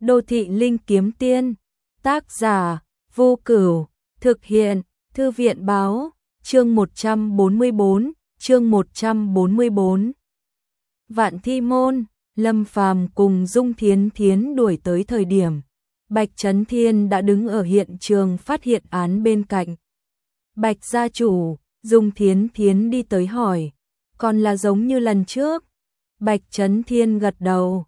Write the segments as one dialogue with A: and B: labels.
A: Đô thị linh kiếm tiên, tác giả, Vô Cửu, thực hiện, Thư viện báo, chương 144. Vạn Thi Môn, Lâm Phàm cùng Dung Thiến Thiến đuổi tới thời điểm, Bạch Chấn Thiên đã đứng ở hiện trường phát hiện án bên cạnh. Bạch gia chủ, Dung Thiến Thiến đi tới hỏi, còn là giống như lần trước? Bạch Chấn Thiên gật đầu,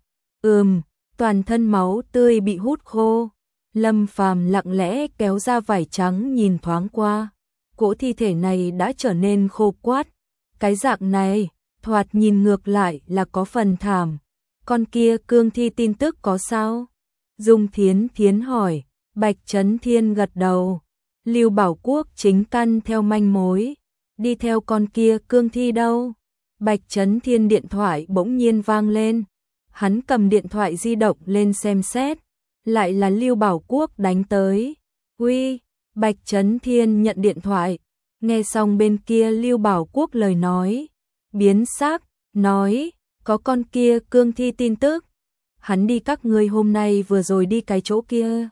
A: toàn thân máu tươi bị hút khô. Lâm Phàm lặng lẽ kéo ra vải trắng nhìn thoáng qua, cỗ thi thể này đã trở nên khô quắt. Cái dạng này, thoạt nhìn ngược lại là có phần thảm. Con kia cương thi tin tức có sao? Dung Thiến Thiến hỏi. Bạch Chấn Thiên gật đầu. Lưu Bảo Quốc chính căn theo manh mối, đi theo con kia cương thi đâu? Bạch Chấn Thiên điện thoại bỗng nhiên vang lên. Hắn cầm điện thoại di động lên xem xét, lại là Lưu Bảo Quốc đánh tới. Uy, Bạch Chấn Thiên nhận điện thoại, nghe xong bên kia Lưu Bảo Quốc lời nói, biến sắc, nói, có con kia cương thi tin tức. Hắn đi các ngươi hôm nay vừa rồi đi cái chỗ kia.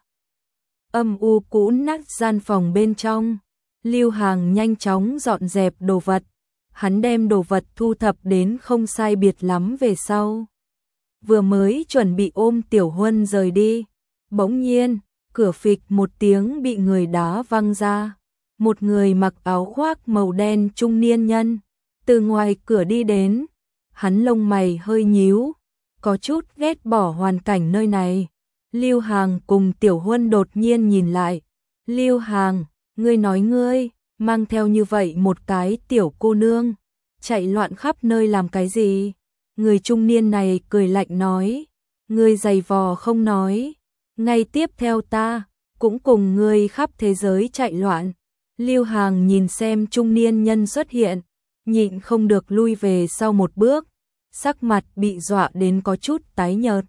A: Âm u cũ nát gian phòng bên trong, Lưu Hàng nhanh chóng dọn dẹp đồ vật. Hắn đem đồ vật thu thập đến không sai biệt lắm về sau, vừa mới chuẩn bị ôm Tiểu Huân rời đi, bỗng nhiên, cửa phịch một tiếng bị người đá văng ra. Một người mặc áo khoác màu đen trung niên nhân từ ngoài cửa đi đến. Hắn lông mày hơi nhíu, có chút ghét bỏ hoàn cảnh nơi này. Lưu Hàng cùng Tiểu Huân đột nhiên nhìn lại. Lưu Hàng, ngươi nói ngươi mang theo như vậy một cái tiểu cô nương, chạy loạn khắp nơi làm cái gì? Người trung niên này cười lạnh nói, ngươi giày vò không nói, ngay tiếp theo ta cũng cùng ngươi khắp thế giới chạy loạn. Lưu Hàng nhìn xem trung niên nhân xuất hiện, nhịn không được lui về sau một bước, sắc mặt bị dọa đến có chút tái nhợt.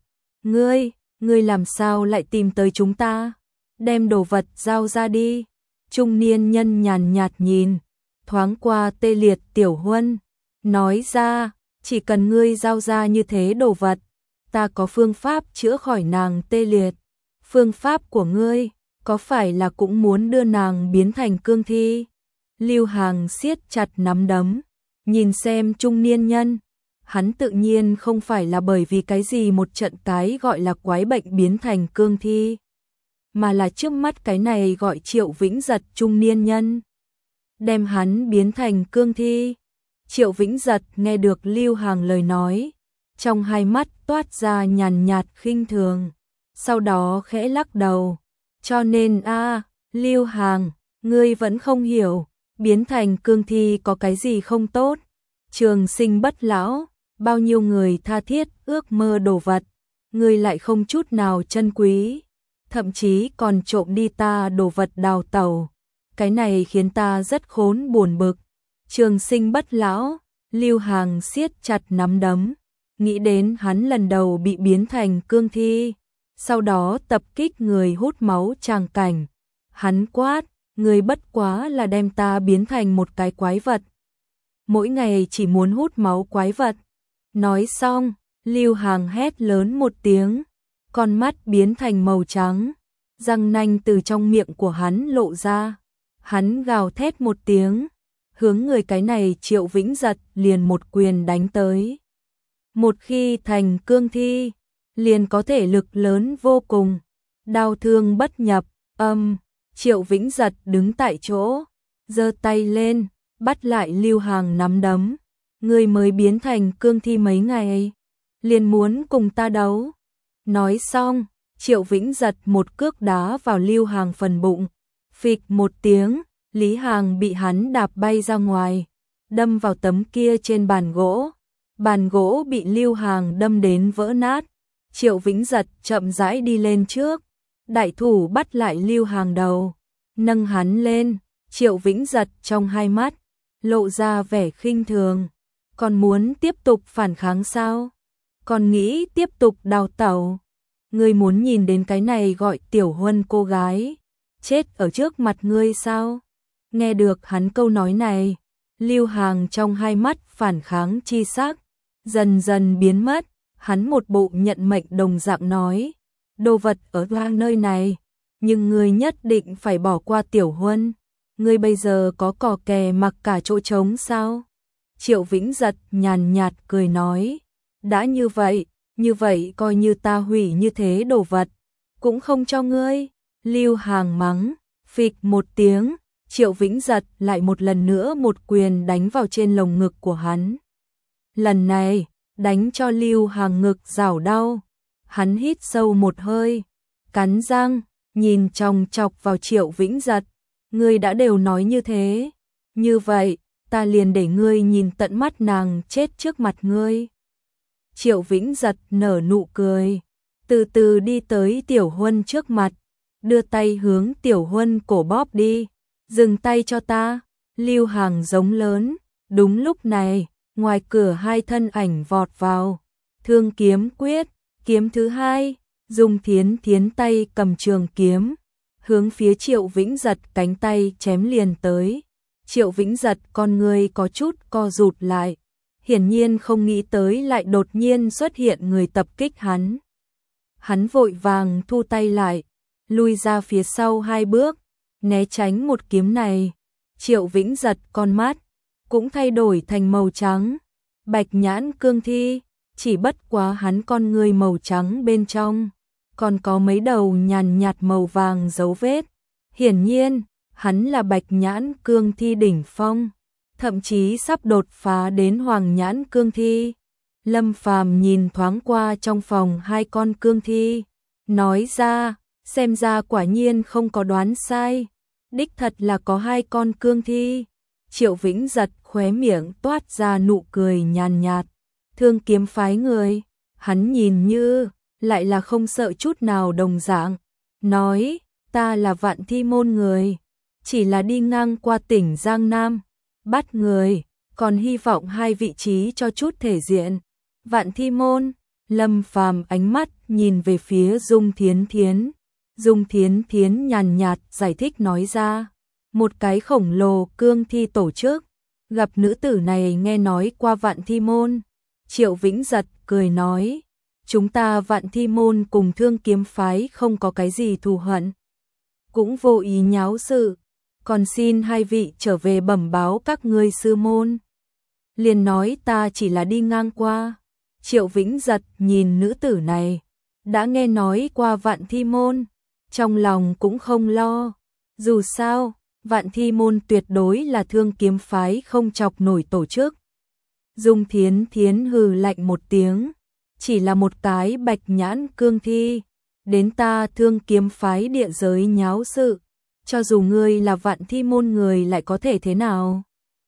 A: Ngươi làm sao lại tìm tới chúng ta? Đem đồ vật giao ra đi. Trung niên nhân nhàn nhạt nhìn thoáng qua tê liệt Tiểu Huân, nói ra, chỉ cần ngươi giao ra như thế đồ vật, ta có phương pháp chữa khỏi nàng tê liệt. Phương pháp của ngươi có phải là cũng muốn đưa nàng biến thành cương thi? Lưu Hàng siết chặt nắm đấm, nhìn xem trung niên nhân. Hắn tự nhiên không phải là bởi vì cái gì một trận cái gọi là quái bệnh biến thành cương thi, mà là trước mắt cái này gọi Triệu Vĩnh Giật trung niên nhân đem hắn biến thành cương thi. Triệu Vĩnh Giật nghe được Lưu Hàng lời nói, trong hai mắt toát ra nhàn nhạt khinh thường, sau đó khẽ lắc đầu. Cho nên Lưu Hàng, ngươi vẫn không hiểu, biến thành cương thi có cái gì không tốt? Trường sinh bất lão, bao nhiêu người tha thiết ước mơ đồ vật, ngươi lại không chút nào trân quý, thậm chí còn trộm đi ta đồ vật đào tẩu. Cái này khiến ta rất khốn buồn bực. Trường sinh bất lão, Lưu Hàng siết chặt nắm đấm, nghĩ đến hắn lần đầu bị biến thành cương thi, sau đó tập kích người hút máu tràng cảnh. Hắn quát, ngươi bất quá là đem ta biến thành một cái quái vật, mỗi ngày chỉ muốn hút máu quái vật. Nói xong, Lưu Hàng hét lớn một tiếng, con mắt biến thành màu trắng, răng nanh từ trong miệng của hắn lộ ra. Hắn gào thét một tiếng, hướng người cái này Triệu Vĩnh Giật liền một quyền đánh tới. Một khi thành cương thi, liền có thể lực lớn vô cùng, đau thương bất nhập. Triệu Vĩnh Giật đứng tại chỗ, giơ tay lên, bắt lại Lưu Hàng nắm đấm. Ngươi mới biến thành cương thi mấy ngày, liền muốn cùng ta đấu? Nói xong, Triệu Vĩnh Giật một cước đá vào Lưu Hàng phần bụng, phịch một tiếng, Lý Hàng bị hắn đạp bay ra ngoài, đâm vào tấm kia trên bàn gỗ. Bàn gỗ bị Lưu Hàng đâm đến vỡ nát. Triệu Vĩnh Giật chậm rãi đi lên trước, đại thủ bắt lại Lưu Hàng đầu, nâng hắn lên. Triệu Vĩnh Giật trong hai mắt lộ ra vẻ khinh thường. Còn muốn tiếp tục phản kháng sao? Còn nghĩ tiếp tục đào tẩu? Ngươi muốn nhìn đến cái này gọi Tiểu Huân cô gái chết ở trước mặt ngươi sao? Nghe được hắn câu nói này, Lưu Hàng trong hai mắt phản kháng chi sắc dần dần biến mất. Hắn một bộ nhận mệnh đồng dạng nói, đồ vật ở hoang nơi này, nhưng ngươi nhất định phải bỏ qua Tiểu Huân. Ngươi bây giờ có cò kè mặc cả chỗ trống sao? Triệu Vĩnh Giật nhàn nhạt cười nói, đã như vậy coi như ta hủy như thế đồ vật, cũng không cho ngươi. Lưu Hàng mắng, phịch một tiếng, Triệu Vĩnh Giật lại một lần nữa một quyền đánh vào trên lồng ngực của hắn. Lần này, đánh cho Lưu Hàng ngực rảo đau. Hắn hít sâu một hơi, cắn răng, nhìn chòng chọc vào Triệu Vĩnh Giật. Ngươi đã đều nói như thế, như vậy, ta liền để ngươi nhìn tận mắt nàng chết trước mặt ngươi. Triệu Vĩnh Giật nở nụ cười, từ từ đi tới Tiểu Huân trước mặt, đưa tay hướng Tiểu Huân cổ bóp đi. Dừng tay cho ta, Lưu Hàng giống lớn. Đúng lúc này, ngoài cửa hai thân ảnh vọt vào. Thương kiếm quyết, kiếm thứ hai, Dung Thiến Thiến tay cầm trường kiếm, hướng phía Triệu Vĩnh Giật cánh tay chém liền tới. Triệu Vĩnh Giật con người có chút co rụt lại, hiển nhiên không nghĩ tới lại đột nhiên xuất hiện người tập kích hắn. Hắn vội vàng thu tay lại, lui ra phía sau hai bước, né tránh một kiếm này. Triệu Vĩnh Giật con mắt cũng thay đổi thành màu trắng, bạch nhãn cương thi, chỉ bất quá hắn con người màu trắng bên trong còn có mấy đầu nhàn nhạt màu vàng dấu vết. Hiển nhiên, hắn là bạch nhãn cương thi đỉnh phong, thậm chí sắp đột phá đến hoàng nhãn cương thi. Lâm Phàm nhìn thoáng qua trong phòng hai con cương thi, nói ra, xem ra quả nhiên không có đoán sai, đích thật là có hai con cương thi. Triệu Vĩnh Giật khóe miệng toát ra nụ cười nhàn nhạt. Thương kiếm phái người, hắn nhìn như lại là không sợ chút nào đồng dạng, nói, ta là Vạn Thi môn người, chỉ là đi ngang qua tỉnh Giang Nam, bắt người, còn hy vọng hai vị trí cho chút thể diện. Vạn Thi môn, Lâm Phàm ánh mắt nhìn về phía Dung Thiến Thiến. Dung Thiến Thiến nhàn nhạt giải thích nói ra, một cái khổng lồ cương thi tổ chức, gặp nữ tử này nghe nói qua Vạn Thi môn. Triệu Vĩnh Giật cười nói, chúng ta Vạn Thi môn cùng Thương kiếm phái không có cái gì thù hận, cũng vô ý nháo sự, còn xin hai vị trở về bẩm báo các ngươi sư môn. Liền nói ta chỉ là đi ngang qua. Triệu Vĩnh Giật nhìn nữ tử này, đã nghe nói qua Vạn Thi môn, trong lòng cũng không lo, dù sao, Vạn Thi môn tuyệt đối là Thương kiếm phái không chọc nổi tổ chức. Dung Thiến Thiến hừ lạnh một tiếng, chỉ là một cái bạch nhãn cương thi, đến ta Thương kiếm phái địa giới nháo sự, cho dù ngươi là Vạn Thi môn người lại có thể thế nào?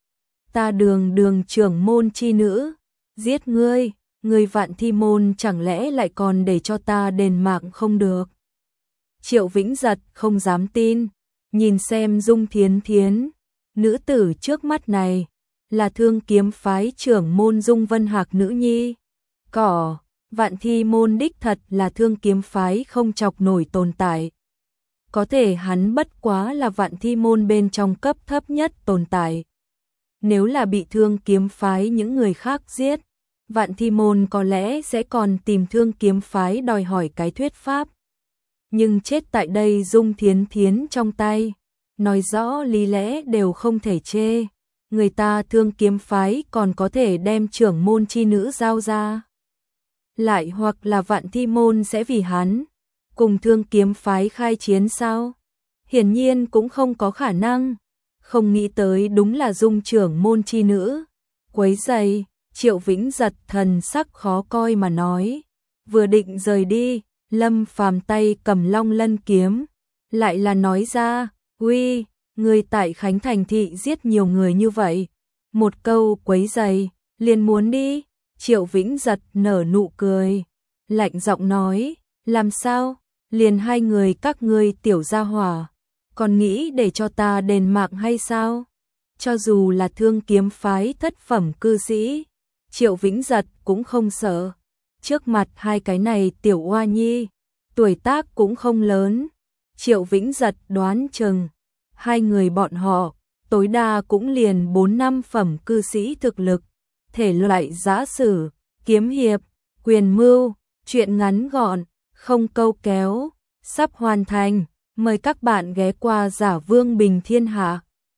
A: Ta Đường trưởng môn chi nữ, giết ngươi, ngươi Vạn Thi môn chẳng lẽ lại còn để cho ta đền mạng không được? Triệu Vĩnh Giật không dám tin, nhìn xem Dung Thiến Thiến, nữ tử trước mắt này là Thương kiếm phái trưởng môn Dung Vân Hạc nữ nhi. Vạn Thi môn đích thật là Thương kiếm phái không chọc nổi tồn tại. Có thể hắn bất quá là Vạn Thi môn bên trong cấp thấp nhất tồn tại. Nếu là bị Thương kiếm phái những người khác giết, Vạn Thi môn có lẽ sẽ còn tìm Thương kiếm phái đòi hỏi cái thuyết pháp. Nhưng chết tại đây Dung Thiến Thiến trong tay, nói rõ lý lẽ đều không thể chê. Người ta Thương kiếm phái còn có thể đem trưởng môn chi nữ giao ra. Lại hoặc là Vạn Thi môn sẽ vì hắn cùng Thương kiếm phái khai chiến sao? Hiển nhiên cũng không có khả năng. Không nghĩ tới đúng là Dung trưởng môn chi nữ. Quấy giày, Triệu Vĩnh Giật thần sắc khó coi mà nói. Vừa định rời đi, Lâm Phàm tay cầm Long Lân kiếm, lại là nói ra, uy, người tại Khánh Thành thị giết nhiều người như vậy. Một câu quấy giày, liền muốn đi. Triệu Vĩnh Giật nở nụ cười, lạnh giọng nói, làm sao, liền hai người các ngươi tiểu gia hỏa, còn nghĩ để cho ta đền mạng hay sao? Cho dù là Thương kiếm phái thất phẩm cư sĩ, Triệu Vĩnh Giật cũng không sợ. Trước mặt hai cái này tiểu oa nhi, tuổi tác cũng không lớn. Triệu Vĩnh Giật đoán chừng, hai người bọn họ, tối đa cũng liền 4-5 phẩm cư sĩ thực lực. Thể loại giã sử, kiếm hiệp, quyền mưu, chuyện ngắn gọn, không câu kéo, sắp hoàn thành, mời các bạn ghé qua Giả Vương Bình Thiên Hạ.